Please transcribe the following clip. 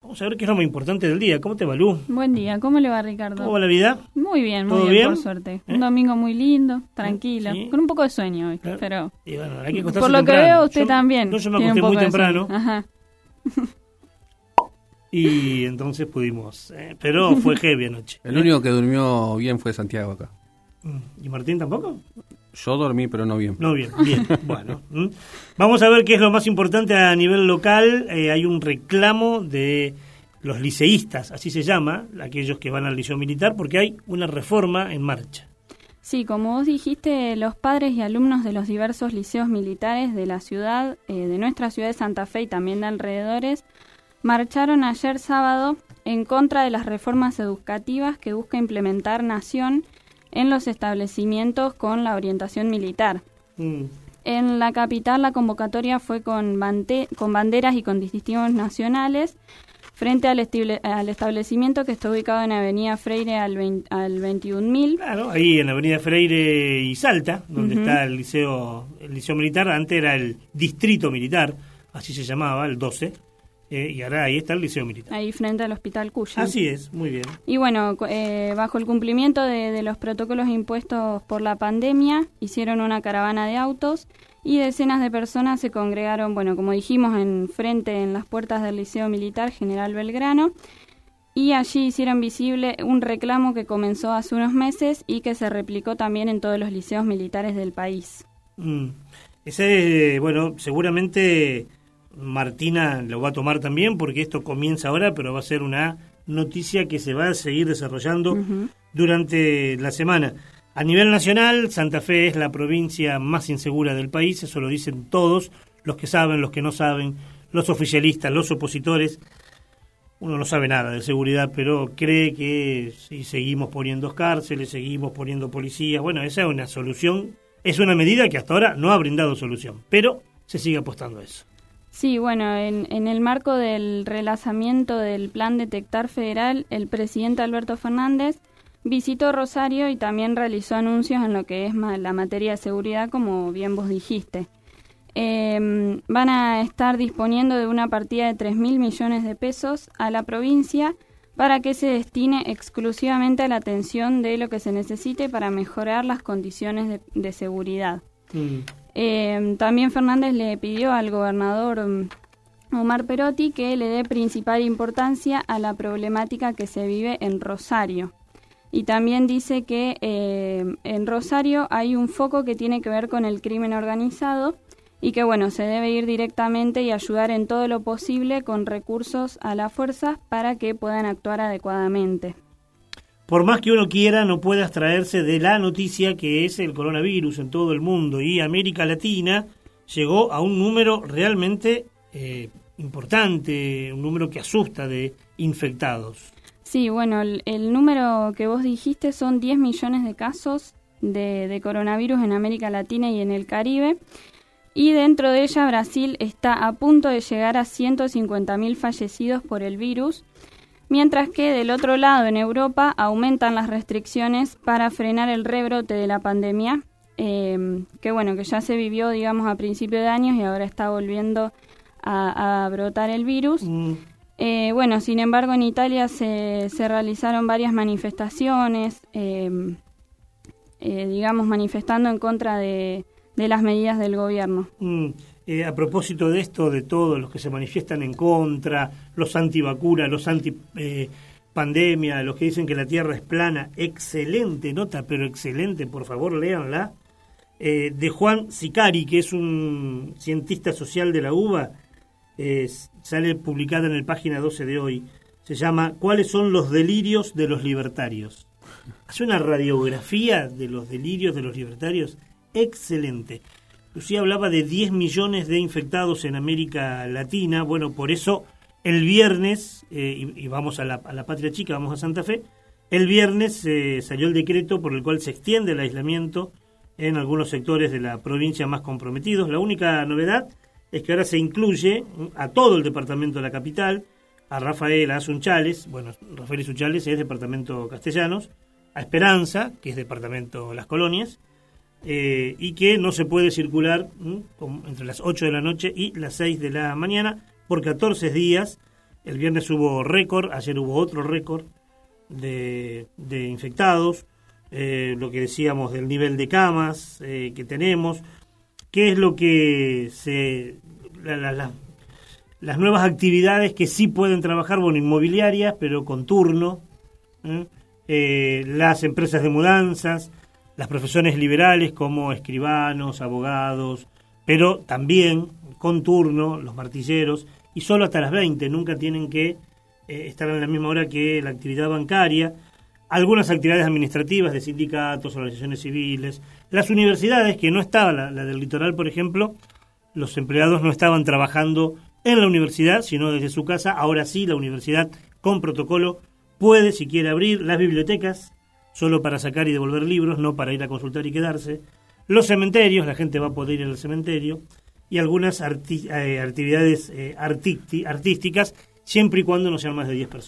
Vamos a ver qué es lo más importante del día. ¿Cómo te va, Lu? Buen día, ¿cómo le va, Ricardo? ¿Cómo va la vida? Muy bien, ¿Todo bien? por suerte. Un domingo muy lindo, tranquilo, Sí. con un poco de sueño hoy, Claro. pero Y bueno, hay que acostarse por lo temprano. que veo usted también. Yo me tiene acosté un poco muy de temprano sueño. Ajá. y entonces pudimos. Pero fue heavy anoche. El único que durmió bien fue Santiago acá. ¿Y Martín tampoco? Yo dormí, pero no bien. No, bien. Bueno. Vamos a ver qué es lo más importante a nivel local. Hay un reclamo de los liceístas, así se llama, aquellos que van al liceo militar, porque hay una reforma en marcha. Sí, como vos dijiste, los padres y alumnos de los diversos liceos militares de la ciudad, de nuestra ciudad de Santa Fe y también de alrededores, marcharon ayer sábado en contra de las reformas educativas que busca implementar Nación en los establecimientos con la orientación militar. En la capital la convocatoria fue con banderas y con distintivos nacionales frente al establecimiento que está ubicado en Avenida Freire al 21.000. Claro, ahí en la Avenida Freire y Salta, donde está el liceo militar. Antes era el distrito militar, así se llamaba, el 12. Y ahora ahí está el liceo militar. Ahí frente al Hospital Cuya. Así es, muy bien. Y bueno, bajo el cumplimiento de los protocolos impuestos por la pandemia, hicieron una caravana de autos y decenas de personas se congregaron, bueno, como dijimos, en las puertas del Liceo Militar General Belgrano, y allí hicieron visible un reclamo que comenzó hace unos meses y que se replicó también en todos los liceos militares del país. Ese, bueno, seguramente Martina lo va a tomar también, porque esto comienza ahora, pero va a ser una noticia que se va a seguir desarrollando durante la semana. A nivel nacional, Santa Fe es la provincia más insegura del país, eso lo dicen todos, los que saben, los que no saben, los oficialistas, los opositores. Uno no sabe nada de seguridad, pero cree que si seguimos poniendo cárceles, seguimos poniendo policías, bueno, esa es una solución, es una medida que hasta ahora no ha brindado solución, pero se sigue apostando a eso. Sí, bueno, en el marco del relanzamiento del Plan Detectar Federal, el presidente Alberto Fernández visitó Rosario y también realizó anuncios en lo que es la materia de seguridad, como bien vos dijiste. Van a estar disponiendo de una partida de 3.000 millones de pesos a la provincia para que se destine exclusivamente a la atención de lo que se necesite para mejorar las condiciones de seguridad. También Fernández le pidió al gobernador Omar Perotti que le dé principal importancia a la problemática que se vive en Rosario. Y también dice que en Rosario hay un foco que tiene que ver con el crimen organizado y que, bueno, se debe ir directamente y ayudar en todo lo posible con recursos a las fuerzas para que puedan actuar adecuadamente. Por más que uno quiera, no puede abstraerse de la noticia que es el coronavirus en todo el mundo, y América Latina llegó a un número realmente importante, un número que asusta de infectados. Sí, bueno, el número que vos dijiste son 10 millones de casos de coronavirus en América Latina y en el Caribe, y dentro de ella Brasil está a punto de llegar a 150.000 fallecidos por el virus, mientras que del otro lado, en Europa, aumentan las restricciones para frenar el rebrote de la pandemia, que bueno, que ya se vivió, digamos, a principio de años y ahora está volviendo a brotar el virus. Bueno, sin embargo, en Italia se realizaron varias manifestaciones, digamos, manifestando en contra de las medidas del gobierno. A propósito de esto, de todos los que se manifiestan en contra, los antivacunas, los antipandemia, los que dicen que la Tierra es plana, excelente nota, pero excelente, por favor, léanla, de Juan Sicari, que es un cientista social de la UBA, sale publicada en el página 12 de hoy, se llama ¿Cuáles son los delirios de los libertarios? Hace una radiografía de los delirios de los libertarios excelente. Lucía hablaba de 10 millones de infectados en América Latina. Bueno, por eso el viernes, y vamos a la patria chica, vamos a Santa Fe, el viernes salió el decreto por el cual se extiende el aislamiento en algunos sectores de la provincia más comprometidos. La única novedad es que ahora se incluye a todo el departamento de la capital, a Rafael, a Sunchales, bueno, Rafael y Sunchales es departamento Castellanos, a Esperanza, que es departamento Las Colonias, y que no se puede circular entre las 8 de la noche y las 6 de la mañana por 14 días, El viernes hubo récord, ayer hubo otro récord de infectados, lo que decíamos del nivel de camas que tenemos, qué es lo que las nuevas actividades que sí pueden trabajar, bueno, inmobiliarias, pero con turno, las empresas de mudanzas, las profesiones liberales como escribanos, abogados, pero también con turno, los martilleros, y solo hasta las 20, nunca tienen que estar en la misma hora que la actividad bancaria, algunas actividades administrativas de sindicatos, organizaciones civiles, las universidades, que no estaba, la del litoral, por ejemplo, los empleados no estaban trabajando en la universidad, sino desde su casa. Ahora sí, la universidad, con protocolo, puede, si quiere, abrir las bibliotecas, solo para sacar y devolver libros, no para ir a consultar y quedarse. Los cementerios, la gente va a poder ir al cementerio, y algunas actividades artísticas, siempre y cuando no sean más de 10 personas.